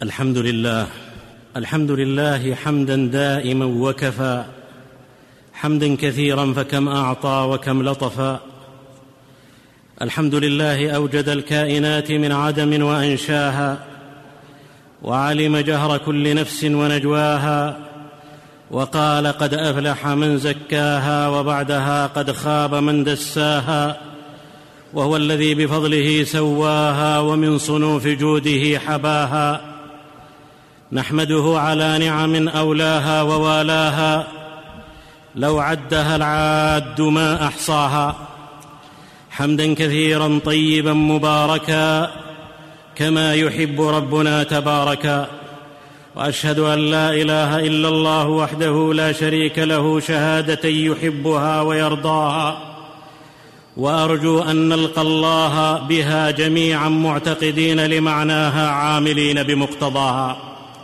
الحمد لله حمدا دائما وكفى، حمدا كثيرا فكم أعطى وكم لطفا. الحمد لله أوجد الكائنات من عدم وأنشاها، وعلم جهر كل نفس ونجواها، وقال قد أفلح من زكاها، وبعدها قد خاب من دساها. وهو الذي بفضله سواها، ومن صنوف جوده حباها. نحمده على نعم أولاها ووالاها، لو عدها العاد ما أحصاها. حمدا كثيرا طيبا مباركا، كما يحب ربنا تباركا. وأشهد أن لا إله إلا الله وحده لا شريك له، شهادة يحبها ويرضاها. وأرجو أن نلقى الله بها جميعا معتقدين لمعناها، عاملين بمقتضاها.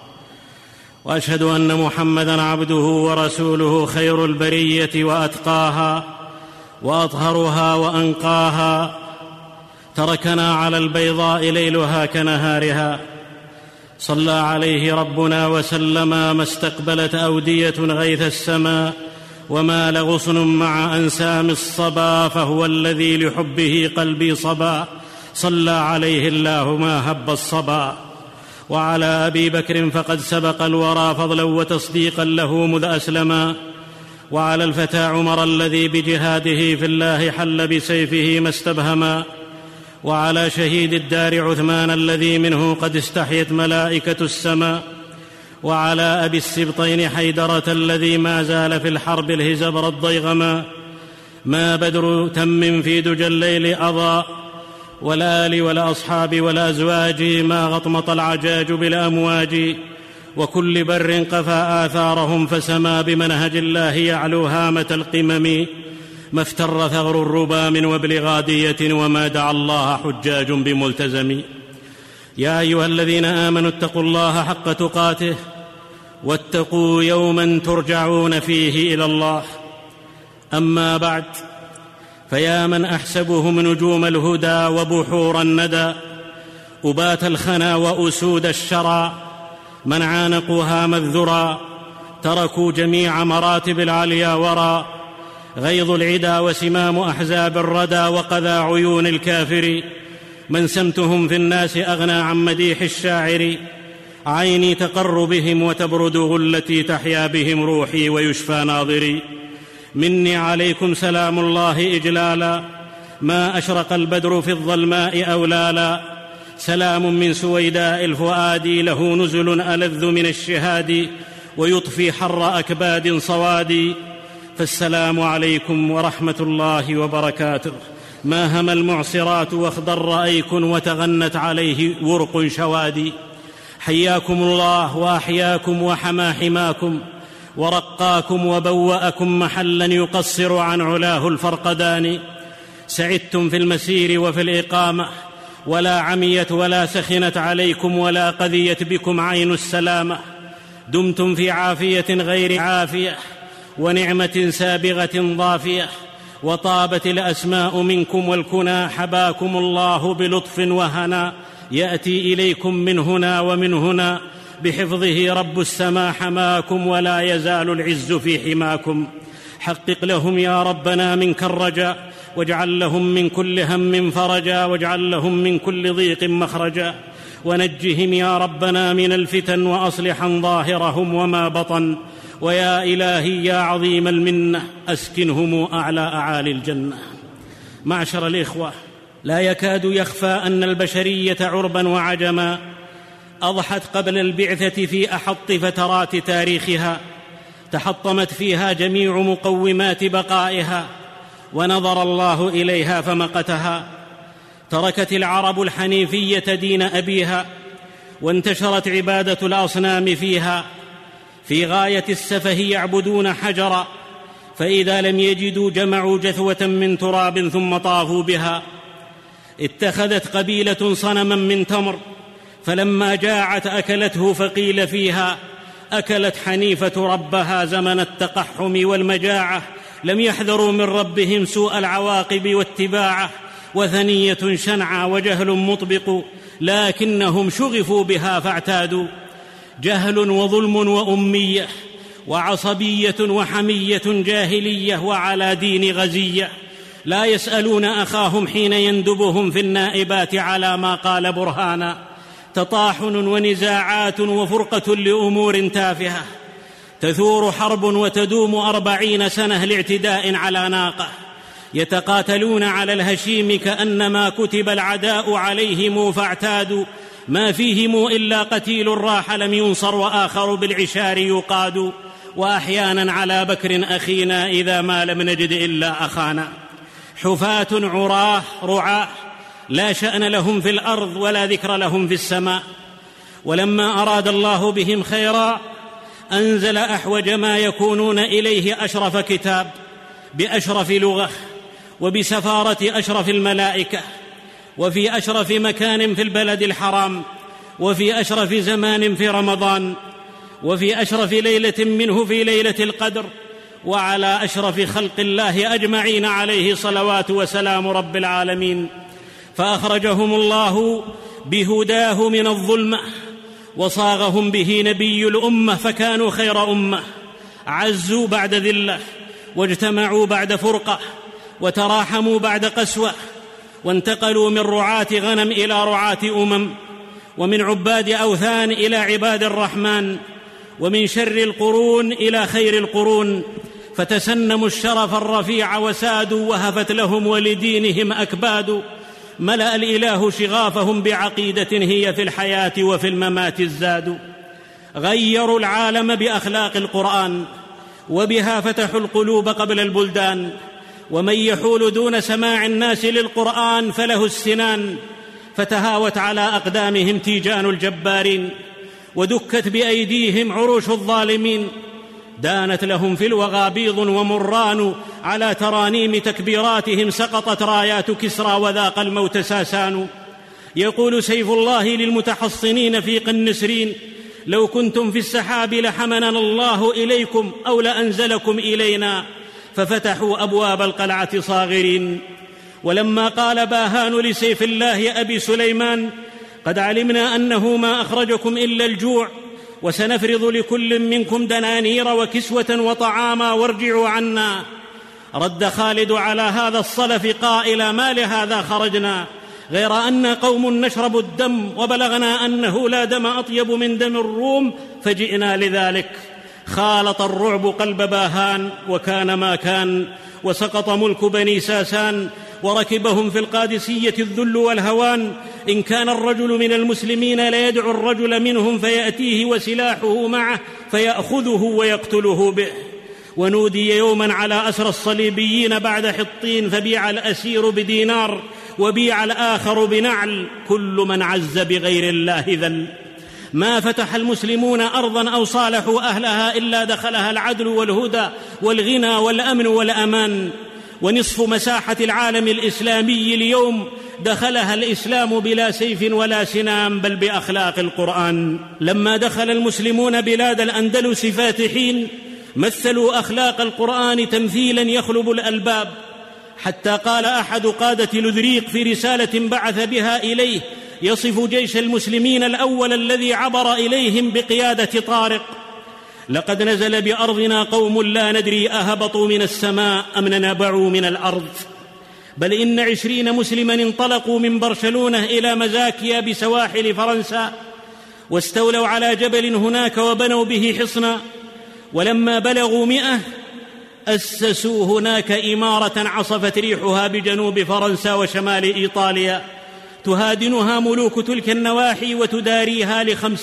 وأشهد أن محمدًا عبده ورسوله، خير البرية وأتقاها وأطهرها وأنقاها. تركنا على البيضاء ليلها كنهارها، صلى عليه ربنا وسلم. ما استقبلت أودية غيث السماء، ومال غصن مع أنسام الصبا، فهو الذي لحبه قلبي صبا. صلى عليه الله ما هب الصبا. وعلى أبي بكر فقد سبق الورى فضلا وتصديقا له مذ أسلما. وعلى الفتى عمر الذي بجهاده في الله حل بسيفه ما استبهما. وعلى شهيد الدار عثمان الذي منه قد استحيت ملائكة السماء. وعلى أبي السبطين حيدرة الذي ما زال في الحرب الهزبر الضيغما. ما بدر تم في دجى الليل أضاء، والآل والأصحاب والأزواج، ما غطمط العجاج بالأمواج. وكل بر قفى آثارهم، فسما بمنهج الله يعلو هامة القمم. ما افتر ثغر الربا من وبل غادية، وما دعا الله حجاج بملتزم. يا أيها الذين آمنوا اتقوا الله حق تقاته، واتقوا يوما ترجعون فيه إلى الله. أما بعد، فيا من أحسبهم نجوم الهدى وبحور الندى، أبات الخنا وأسود الشرى، من عانقوا هام الذرى، تركوا جميع مراتب العليا ورى. غيظ العدا وسمام أحزاب الردى، وقذى عيون الكافر، من سمتهم في الناس أغنى عن مديح الشاعر. عيني تقر بهم وتبرد غلتي، تحيا بهم روحي ويشفى ناظري. مني عليكم سلام الله إجلالا، ما أشرق البدر في الظلماء أولالا. سلام من سويداء الفؤاد، له نزل ألذ من الشهاد، ويطفي حر أكباد صواد. فالسلام عليكم ورحمة الله وبركاته. ما هم المعصرات واخضر أيك، وتغنت عليه ورق شوادي. حياكم الله وأحياكم وحمى حماكم، ورقاكم وبوأكم محلا يقصر عن علاه الفرقدان. سعدتم في المسير وفي الإقامة، ولا عميت ولا سخنت عليكم، ولا قذيت بكم عين السلامة. دمتم في عافية غير عافية، ونعمة سابغة ضافية، وطابت الأسماء منكم والكنى. حباكم الله بلطف وهنا، يأتي إليكم من هنا ومن هنا. بحفظه رب السماء حماكم، ولا يزال العز في حماكم. حقق لهم يا ربنا منك الرجاء، واجعل لهم من كل هم فرجا، واجعل لهم من كل ضيق مخرجا. ونجهم يا ربنا من الفتن، وأصلحا ظاهرهم وما بطن. ويا إلهي يا عظيم المنة، أسكنهم أعلى أعالي الجنة. معشر الإخوة، لا يكاد يخفى أن البشرية عربا وعجما أضحت قبل البعثة في أحط فترات تاريخها، تحطمت فيها جميع مقومات بقائها، ونظر الله إليها فمقتها. تركت العرب الحنيفية دين أبيها، وانتشرت عبادة الأصنام فيها. في غاية السفه يعبدون حجرا، فإذا لم يجدوا جمعوا جثوة من تراب ثم طافوا بها. اتخذت قبيلة صنما من تمر، فلما جاعت أكلته، فقيل فيها أكلت حنيفة ربها زمن التقحم والمجاعة. لم يحذروا من ربهم سوء العواقب واتباعه. وثنية شنعى وجهل مطبق، لكنهم شغفوا بها فاعتادوا. جهل وظلم وأمية وعصبية وحمية جاهلية وعلى دين غزية، لا يسألون أخاهم حين يندبهم في النائبات على ما قال برهانا. تطاحن ونزاعات وفرقة لأمور تافهة، تثور حرب وتدوم 40 سنة لاعتداء على ناقة. يتقاتلون على الهشيم كأنما كتب العداء عليهم فاعتادوا، ما فيهم إلا قتيل راح لم ينصر وآخر بالعشار يقاد. وأحيانا على بكر أخينا إذا ما لم نجد إلا أخانا. حفاة عراه رعاه، لا شأن لهم في الأرض ولا ذكر لهم في السماء. ولما أراد الله بهم خيرا أنزل أحوج ما يكونون إليه أشرف كتاب بأشرف لغة وبسفارة أشرف الملائكة، وفي أشرف مكان في البلد الحرام، وفي أشرف زمان في رمضان، وفي أشرف ليلة منه في ليلة القدر، وعلى أشرف خلق الله أجمعين عليه صلوات وسلام رب العالمين. فأخرجهم الله بهداه من الظلمة، وصاغهم به نبي الأمة، فكانوا خير أمة. عزوا بعد ذلة، واجتمعوا بعد فرقة، وتراحموا بعد قسوة، وانتقلوا من رعاة غنم إلى رعاة أمم، ومن عباد أوثان إلى عباد الرحمن، ومن شر القرون إلى خير القرون. فتسنموا الشرف الرفيع وسادوا، وهفت لهم ولدينهم أكباد. ملأ الإله شغافهم بعقيدة هي في الحياة وفي الممات الزاد. غيروا العالم بأخلاق القرآن، وبها فتحوا القلوب قبل البلدان. ومن يحول دون سماع الناس للقرآن فله السنان. فتهاوت على أقدامهم تيجان الجبارين، ودكت بأيديهم عروش الظالمين. دانت لهم في الوغى بيض ومران، على ترانيم تكبيراتهم سقطت رايات كسرى، وذاق الموت ساسان. يقول سيف الله للمتحصنين في قنسرين: لو كنتم في السحاب لحملنا الله إليكم أو لأنزلكم إلينا. ففتحوا أبواب القلعة صاغرين. ولما قال باهان لسيف الله أبي سليمان: قد علمنا أنه ما أخرجكم إلا الجوع، وسنفرض لكل منكم دنانير وكسوة وطعاما، وارجعوا عنا. رد خالد على هذا الصلف قائلا: ما لهذا خرجنا، غير أن قوم نشرب الدم، وبلغنا أنه لا دم أطيب من دم الروم فجئنا لذلك. خالط الرعب قلب باهان، وكان ما كان، وسقط ملك بني ساسان، وركبهم في القادسية الذل والهوان. إن كان الرجل من المسلمين ليدعو الرجل منهم فيأتيه وسلاحه معه فيأخذه ويقتله به. ونودي يوما على أسر الصليبيين بعد حطين، فبيع الأسير بدينار وبيع الآخر بنعل. كل من عز بغير الله ذل. ما فتح المسلمون أرضا أو صالحوا أهلها إلا دخلها العدل والهدى والغنى والأمن والأمان. ونصف مساحة العالم الإسلامي اليوم دخلها الإسلام بلا سيف ولا سنام، بل بأخلاق القرآن. لما دخل المسلمون بلاد الأندلس فاتحين مثلوا أخلاق القرآن تمثيلا يخلب الألباب، حتى قال أحد قادة لذريق في رسالة بعث بها إليه يصف جيش المسلمين الأول الذي عبر إليهم بقيادة طارق: لقد نزل بأرضنا قوم لا ندري أهبطوا من السماء أم نبعوا من الأرض، بل إن 20 مسلما انطلقوا من برشلونة إلى مزاكيا بسواحل فرنسا، واستولوا على جبل هناك وبنوا به حصنا. ولما بلغوا 100 أسسوا هناك إمارة عصفت ريحها بجنوب فرنسا وشمال إيطاليا، تهادنها ملوك تلك النواحي وتداريها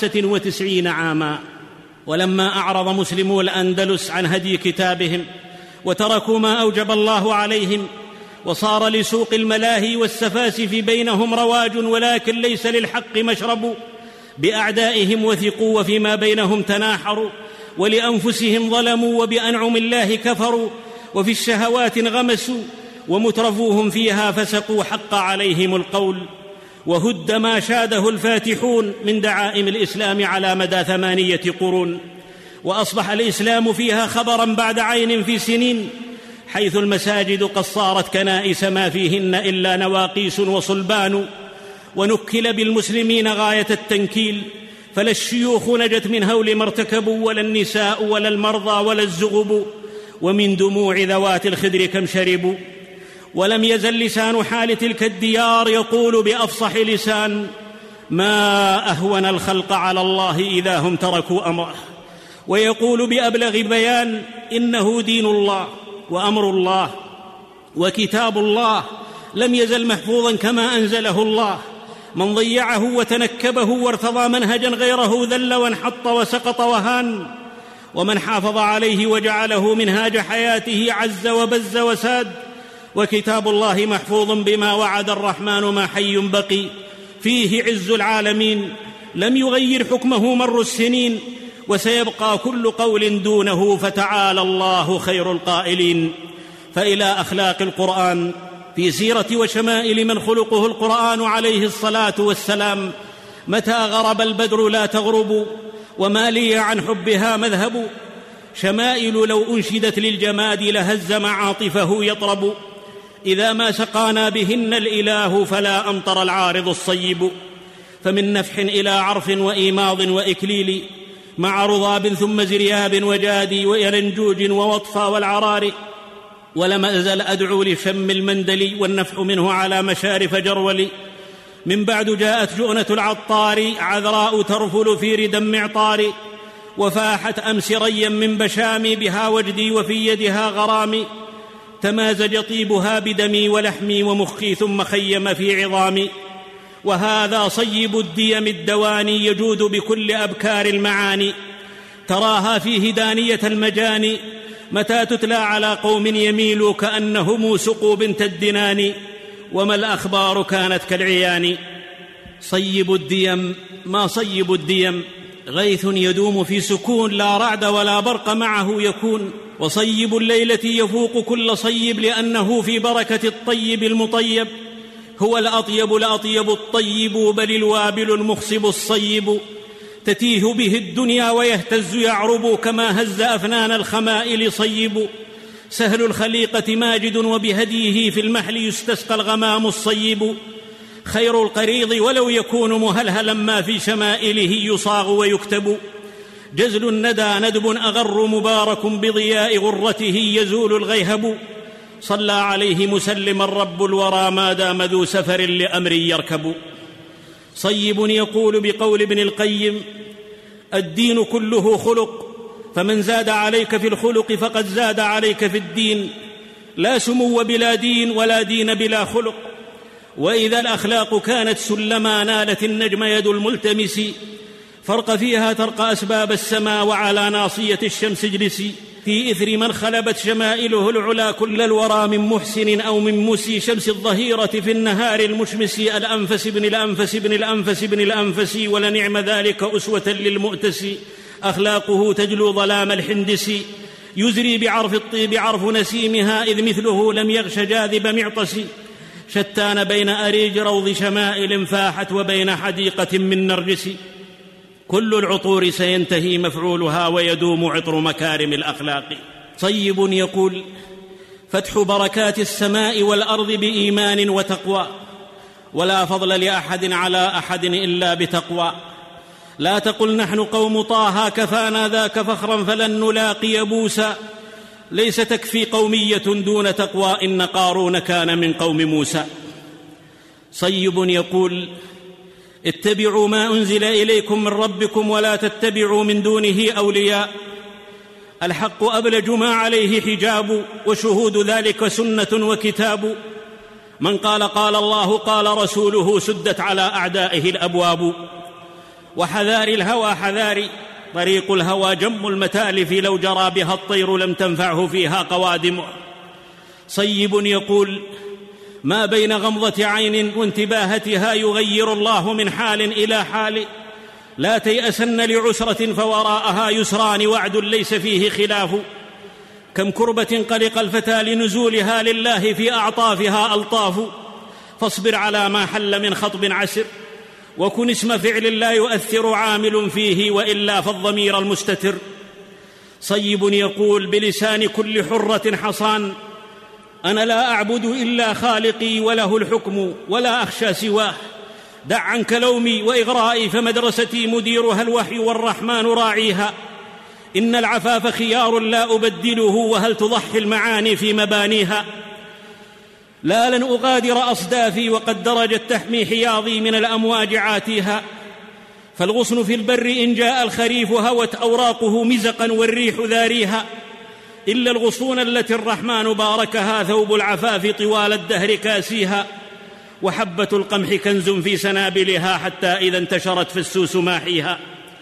ل95 عاما. ولما أعرض مسلمو الأندلس عن هدي كتابهم وتركوا ما أوجب الله عليهم، وصار لسوق الملاهي والسفاسف بينهم رواج، ولكن ليس للحق مشرب، بأعدائهم وثقوا وفيما بينهم تناحروا، ولأنفسهم ظلموا وبأنعم الله كفروا، وفي الشهوات انغمسوا، ومترفوهم فيها فسقوا، حق عليهم القول. وهد ما شاده الفاتحون من دعائم الإسلام على مدى 8 قرون، وأصبح الإسلام فيها خبرا بعد عين في سنين، حيث المساجد قد صارت كنائس ما فيهن إلا نواقيس وصلبان. ونكل بالمسلمين غاية التنكيل، فلا الشيوخ نجت من هول ما ارتكبوا، ولا النساء ولا المرضى ولا الزغب، ومن دموع ذوات الخدر كم شربوا. ولم يزل لسان حال تلك الديار يقول بأفصح لسان: ما أهون الخلق على الله إذا هم تركوا أمره. ويقول بأبلغ بيان: إنه دين الله وأمر الله وكتاب الله لم يزل محفوظا كما أنزله الله. من ضيعه وتنكبه وارتضى منهجا غيره ذل وانحط وسقط وهان، ومن حافظ عليه وجعله منهاج حياته عز وبز وساد. وكتاب الله محفوظ بما وعد الرحمن ما حي بقي، فيه عز العالمين لم يغير حكمه مر السنين، وسيبقى كل قول دونه فتعالى الله خير القائلين. فإلى أخلاق القرآن في سيرة وشمائل من خلقه القرآن عليه الصلاة والسلام: متى غرب البدر لا تغرب، وما لي عن حبها مذهب. شمائل لو أنشدت للجماد لهز معاطفه يطرب، إذا ما سقانا بهن الإله فلا أمطر العارض الصيب. فمن نفح إلى عرف وإيماض وإكليل، مع رضاب ثم زرياب وجادي ويلنجوج ووطفى والعرار. ولم أزل أدعو لشم المندل والنفح منه على مشارف جرول. من بعد جاءت جؤنة العطار عذراء ترفل في ردى معطار، وفاحت أمس ريا من بشامي بها وجدي وفي يدها غرامي. تمازج طيبها بدمي ولحمي ومخي ثم خيم في عظامي. وهذا صيب الديم الدواني يجود بكل أبكار المعاني، تراها فيه دانية المجاني متى تتلى على قوم يميل كأنهم سقوا بنت الدنان، وما الأخبار كانت كالعيان. صيب الديم ما صيب الديم، غيث يدوم في سكون لا رعد ولا برق معه يكون. وصيب الليلة يفوق كل صيب لأنه في بركة الطيب المطيب. هو الأطيب الأطيب الطيب بل الوابل المخصب الصيب. تتيه به الدنيا ويهتز يعرب كما هز أفنان الخمائل صيب. سهل الخليقة ماجد وبهديه في المحل يستسقى الغمام الصيب. خير القريض ولو يكون مهلهلا ما في شمائله يصاغ ويكتب. جزل الندى ندب أغر مبارك بضياء غرته يزول الغيهب. صلى عليه مسلما رب الورى ما دام ذو سفر لأمر يركب. صيب يقول بقول ابن القيم: الدين كله خلق، فمن زاد عليك في الخلق فقد زاد عليك في الدين. لا سمو بلا دين ولا دين بلا خلق. وإذا الأخلاق كانت سلما نالت النجم يد الملتمس. فرق فيها ترقى أسباب السماء وعلى ناصية الشمس اجلسي. في إثر من خلبت شمائله العلا كل الورى من محسن أو من مسي. شمس الظهيرة في النهار المشمس الأنفس بن الأنفس بن الأنفس بن الأنفس. ولنعم ذلك أسوة للمؤتس. أخلاقه تجلو ظلام الحندس. يزري بعرف الطيب عرف نسيمها إذ مثله لم يغش جاذب معطس. شتان بين أريج روض شمائل فاحت وبين حديقة من نرجس. كل العطور سينتهي مفعولها ويدوم عطر مكارم الأخلاق. صيب يقول: فتح بركات السماء والأرض بإيمان وتقوى، ولا فضل لأحد على أحد إلا بتقوى. لا تقل نحن قوم طه كفانا ذاك فخرا فلن نلاقي بوسى. ليس تكفي قومية دون تقوى إن قارون كان من قوم موسى. صيب يقول: اتبعوا ما أنزل إليكم من ربكم ولا تتبعوا من دونه أولياء. الحق أبلج ما عليه حجاب، وشهود ذلك سنة وكتاب. من قال قال الله قال رسوله سدت على أعدائه الأبواب. وحذار الهوى حذاري، طريق الهوى جم المتالف، لو جرى بها الطير لم تنفعه فيها قوادمه. صيب يقول: ما بين غمضة عين وانتباهتها يغير الله من حال إلى حال. لا تيأسن لعسرة فوراءها يسران وعد ليس فيه خلاف. كم كربة قلق الفتى لنزولها لله في أعطافها ألطاف. فاصبر على ما حل من خطب عسر، وكن اسم فعل لا يؤثر عامل فيه وإلا فالضمير المستتر. صيب يقول بلسان كل حرة حصان: أنا لا أعبد إلا خالقي وله الحكم ولا أخشى سواه. دع عنك لومي وإغرائي، فمدرستي مديرها الوحي والرحمن راعيها. إن العفاف خيار لا أبدله، وهل تضحي المعاني في مبانيها. لا لن أغادر أصدافي وقد درجت تحمي حياضي من الأمواج عاتيها. فالغصن في البر إن جاء الخريف هوت أوراقه مزقا والريح ذاريها. إلا الغصون التي الرحمن باركها ثوب العفاف طوال الدهر كاسيها. وحبة القمح كنز في سنابلها حتى إذا انتشرت فالسوس ماحيها.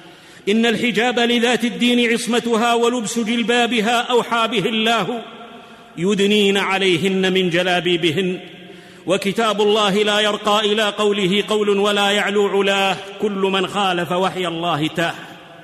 إن الحجاب لذات الدين عصمتها، ولبس جلبابها أوحى به الله، يدنين عليهن من جلابيبهن. وكتاب الله لا يرقى إلى قوله قول ولا يعلو علاه، كل من خالف وحي الله تاه.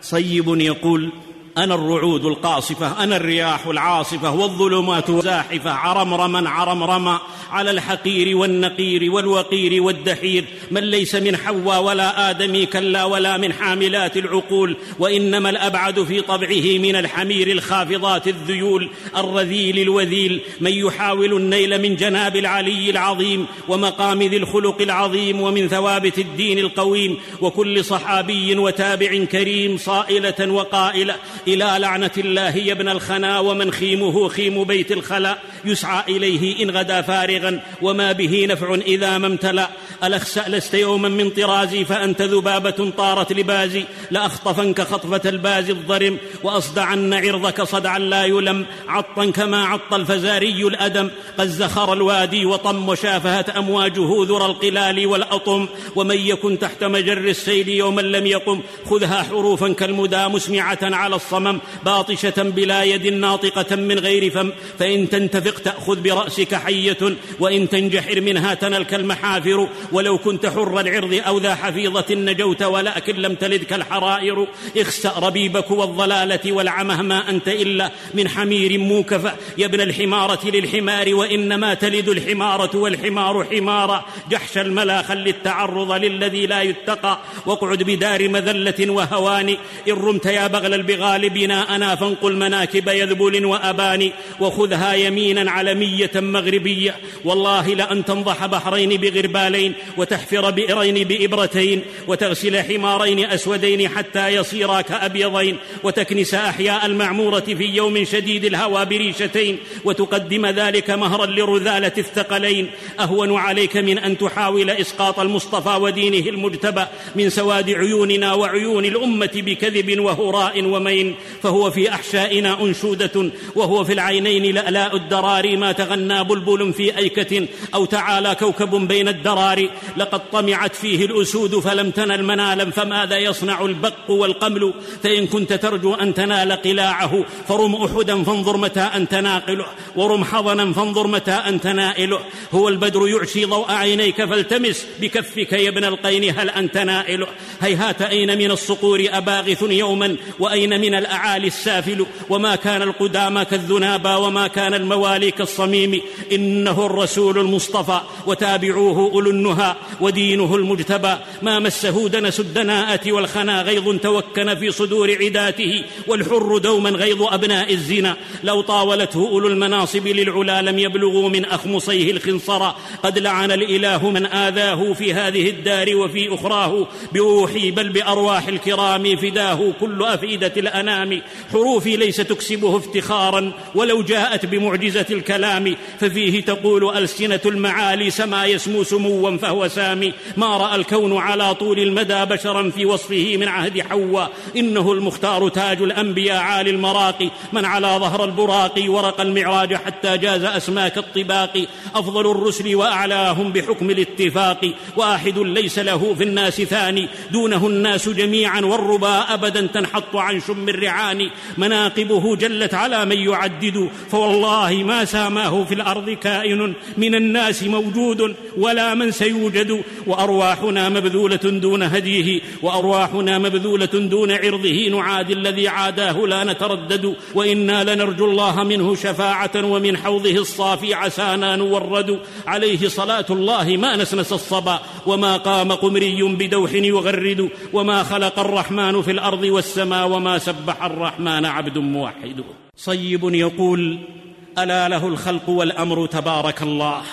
صيب يقول: أنا الرعود القاصفة، أنا الرياح العاصفة، والظلمات زاحفة، عرمرما عرمرما على الحقير والنقير والوقير والدحير. من ليس من حواء ولا آدمي كلا، ولا من حاملات العقول، وإنما الأبعد في طبعه من الحمير الخافضات الذيول الرذيل الوذيل. من يحاول النيل من جناب العلي العظيم ومقام ذي الخلق العظيم، ومن ثوابت الدين القويم، وكل صحابي وتابع كريم صائلة وقائلة: إلى لعنة الله يا ابن الخنا، ومن خيمه خيم بيت الخلا، يسعى إليه إن غدا فارغا، وما به نفع إذا ما امتلأ. ألخسأ لست يوما من طرازي، فأنت ذبابة طارت لبازي، لأخطفنك خطفة الباز الضرم، وأصدعن عرضك صدعا لا يلم، عطا كما عط الفزاري الأدم. قد زخر الوادي وطم، وشافهت أمواجه ذر القلال والأطم. ومن يكن تحت مجر السيل يوما لم يقم، خذها حروفا كالمدى مسمعة على الصمم، باطشة بلا يد ناطقة من غير فم. فإن تنتفق تأخذ برأسك حية، وإن تنجحر منها تنلك المحافر. ولو كنت حر العرض أو ذا حفيظة نجوت، ولكن لم تلدك الحرائر. اخسأ ربيبك والضلالة والعمه، ما أنت إلا من حمير موكفة. يا ابن الحمارة للحمار، وإنما تلد الحمارة والحمار حمارا. جحش الملا خل التعرض للذي لا يتقى، واقعد بدار مذلة وهوان. إن رمت يا بغل البغال بناءنا، فانقل مناكب يذبل وأباني. وخذها يمينا علمية مغربية، والله لأن تنضح بحرين بغربالين، وتحفر بئرين بإبرتين، وتغسل حمارين أسودين حتى يصيرا كأبيضين، وتكنس أحياء المعمورة في يوم شديد الهوى بريشتين، وتقدم ذلك مهرا لرذالة الثقلين. أهون عليك من أن تحاول إسقاط المصطفى ودينه المجتبى من سواد عيوننا وعيون الأمة بكذب وهراء ومين. فهو في أحشائنا أنشودة، وهو في العينين لألاء الدرار. ما تغنى بلبل في أيكة، أو تعالى كوكب بين الدرار. لقد طمعت فيه الأسود فلم تنل منالا، فماذا يصنع البق والقمل؟ فإن كنت ترجو أن تنال قلاعه، فرم أحدا فانظر متى أنت ناقله، ورم حضنا فانظر متى أنت نائله. هو البدر يعشي ضوء عينيك، فالتمس بكفك يا ابن القين هل أنت نائله. هيهات أين من الصقور أباغث يوما، وأين من الأعالي السافل. وما كان القدامى كالذنابى، وما كان الموالي كالصميم. إنه الرسول المصطفى، وتابعوه أولو النهى، ودينه المجتبى. ما مسه دنس الدناءة والخنا، غيظ توكن في صدور عداته، والحر دوما غيظ أبناء الزنا. لو طاولته أولو المناصب للعلا، لم يبلغوا من أخمصيه الخنصرا. قد لعن الإله من آذاه في هذه الدار وفي أخراه، بروحي بل بأرواح الكرام فداه كل أفئدة الأنام. حروفي ليس تكسبه افتخارا، ولو جاءت بمعجزة الكلام، ففيه تقول ألسنة المعالي سما يسمو سموا فهو سامي. ما رأى الكون على طول المدى بشرا في وصفه من عهد حواء. إنه المختار تاج الأنبياء عالي المراقي، من على ظهر البراق ورق المعراج حتى جاز أسماك الطباق. أفضل الرسل وأعلاهم بحكم الاتفاق، واحد ليس له في الناس ثاني، دونه الناس جميعا، والربا أبدا تنحط عن شم الرعان. مناقبه جلت على من يعدد، فوالله ما ساماه في الأرض كائن من الناس موجود، ولا من سيوجد. وأرواحنا مبذولة دون هديه، وأرواحنا مبذولة دون عرضه، نعادي الذي عاداه لا نتردد. وإنا لنرجو الله منه شفاعة، ومن حوضه الصافي عسانا نورد. عليه صلاة الله ما نسنس الصبا، وما قام قمري بدوح يغرد. وما خلق الرحمن في الأرض والسماء، وما سبح الرحمن عبد موحد. صيب يقول: ألا له الخلق والأمر تبارك الله،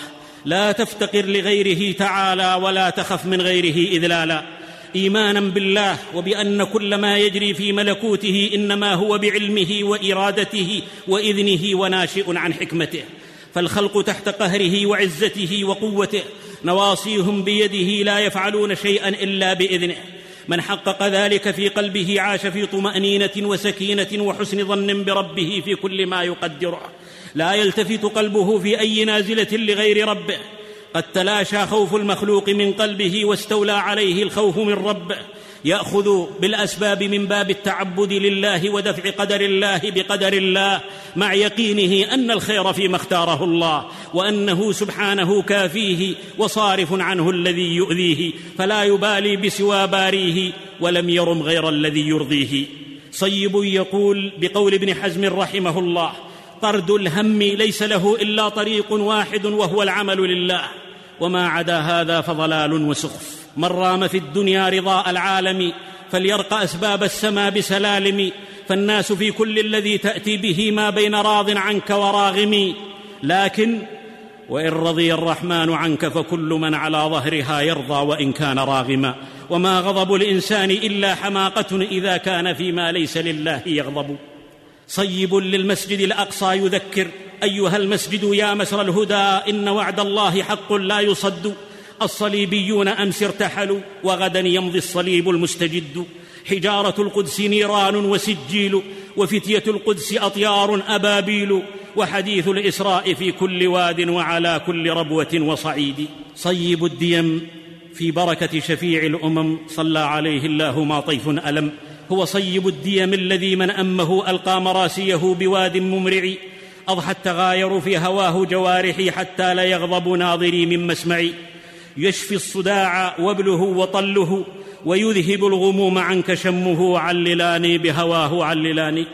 لا تفتقر لغيره تعالى ولا تخف من غيره إذلالا، إيمانا بالله وبأن كل ما يجري في ملكوته إنما هو بعلمه وإرادته وإذنه وناشئ عن حكمته، فالخلق تحت قهره وعزته وقوته، نواصيهم بيده لا يفعلون شيئا إلا بإذنه. من حقق ذلك في قلبه عاش في طمأنينة وسكينة وحسن ظن بربه في كل ما يقدره، لا يلتفت قلبه في أي نازلة لغير ربه. قد تلاشى خوف المخلوق من قلبه واستولى عليه الخوف من ربه، يأخذ بالأسباب من باب التعبد لله ودفع قدر الله بقدر الله، مع يقينه أن الخير فيما اختاره الله، وأنه سبحانه كافيه وصارف عنه الذي يؤذيه، فلا يبالي بسوى باريه ولم يرم غير الذي يرضيه. صيب يقول بقول ابن حزم رحمه الله: طرد الهم ليس له إلا طريق واحد وهو العمل لله، وما عدا هذا فضلال وسخف. من رام في الدنيا رضاء العالم فليرق أسباب السما بسلالم، فالناس في كل الذي تأتي به ما بين راض عنك وراغم، لكن وإن رضي الرحمن عنك فكل من على ظهرها يرضى وإن كان راغما، وما غضب الإنسان إلا حماقة إذا كان فيما ليس لله يغضب. صيب للمسجد الأقصى يذكر: أيها المسجد يا مسر الهدى، إن وعد الله حق لا يصد، الصليبيون أمس ارتحلوا وغدا يمضي الصليب المستجد، حجارة القدس نيران وسجيل، وفتية القدس أطيار أبابيل، وحديث الإسراء في كل واد وعلى كل ربوة وصعيد. صيب الديم في بركة شفيع الأمم صلى عليه الله ما طيف ألم، هو صيب الديم الذي من أمه ألقى مراسيه بواد ممرع، أضحى التغاير في هواه جوارحي حتى لا يغضب ناظري من مسمعي، يشفي الصداع وابله وطله، ويذهب الغموم عنك شمه، عللاني بهواه عللاني.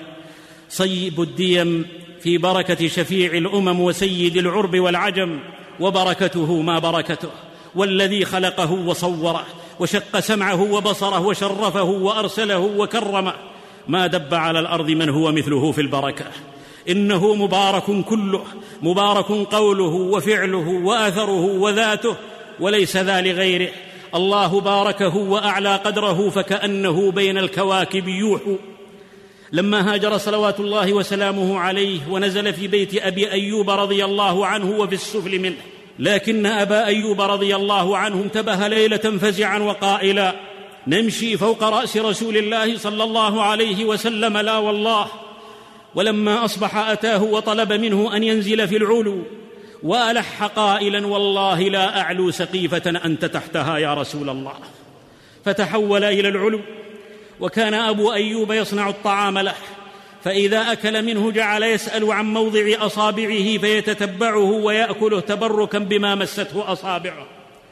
صيب الديم في بركة شفيع الأمم وسيد العرب والعجم، وبركته ما بركته، والذي خلقه وصوره وشق سمعه وبصره وشرفه وأرسله وكرمه، ما دب على الأرض من هو مثله في البركة. إنه مبارك كله، مبارك قوله وفعله وأثره وذاته، وليس ذا لغيره. الله باركه وأعلى قدره فكأنه بين الكواكب يوحو. لما هاجر صلوات الله وسلامه عليه ونزل في بيت أبي أيوب رضي الله عنه وفي السفل منه، لكن أبا أيوب رضي الله عنه انتبه ليلة فزعا وقائلا: نمشي فوق رأس رسول الله صلى الله عليه وسلم لا والله. ولما أصبح أتاه وطلب منه أن ينزل في العلو، وألح قائلا: والله لا أعلو سقيفة أنت تحتها يا رسول الله. فتحول إلى العلو، وكان أبو أيوب يصنع الطعام له، فإذا أكل منه جعل يسأل عن موضع أصابعه فيتتبعه ويأكله تبركا بما مسته أصابعه.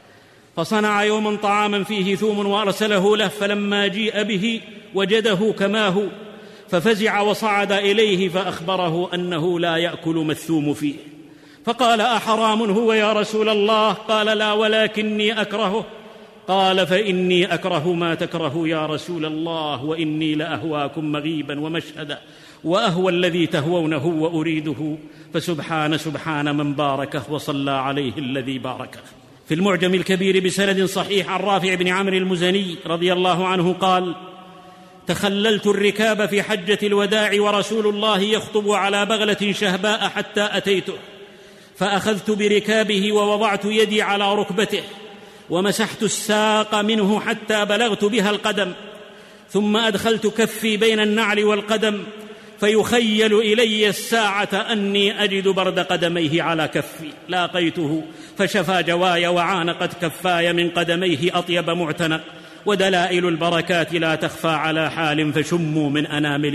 فصنع يوما طعاما فيه ثوم وأرسله له، فلما جيء به وجده كما هو، ففزع وصعد إليه فأخبره أنه لا يأكل ما الثوم فيه، فقال: أحرام هو يا رسول الله؟ قال: لا ولكني أكرهه. قال: فإني أكره ما تكره يا رسول الله، وإني لأهواكم مغيبا ومشهدا، وأهوى الذي تهوونه وأريده، فسبحان من باركه وصلى عليه الذي باركه. في المعجم الكبير بسند صحيح عن رافع بن عمرو المزني رضي الله عنه قال: تخللت الركاب في حجة الوداع ورسول الله يخطب على بغلة شهباء حتى أتيته، فأخذت بركابه ووضعت يدي على ركبته، ومسحت الساق منه حتى بلغت بها القدم، ثم أدخلت كفي بين النعل والقدم، فيخيل إلي الساعة أني أجد برد قدميه على كفي، لاقيته فشفى جواي وعانقت كفاي من قدميه أطيب معتنق، ودلائل البركات لا تخفى على حال، فشموا من أنامل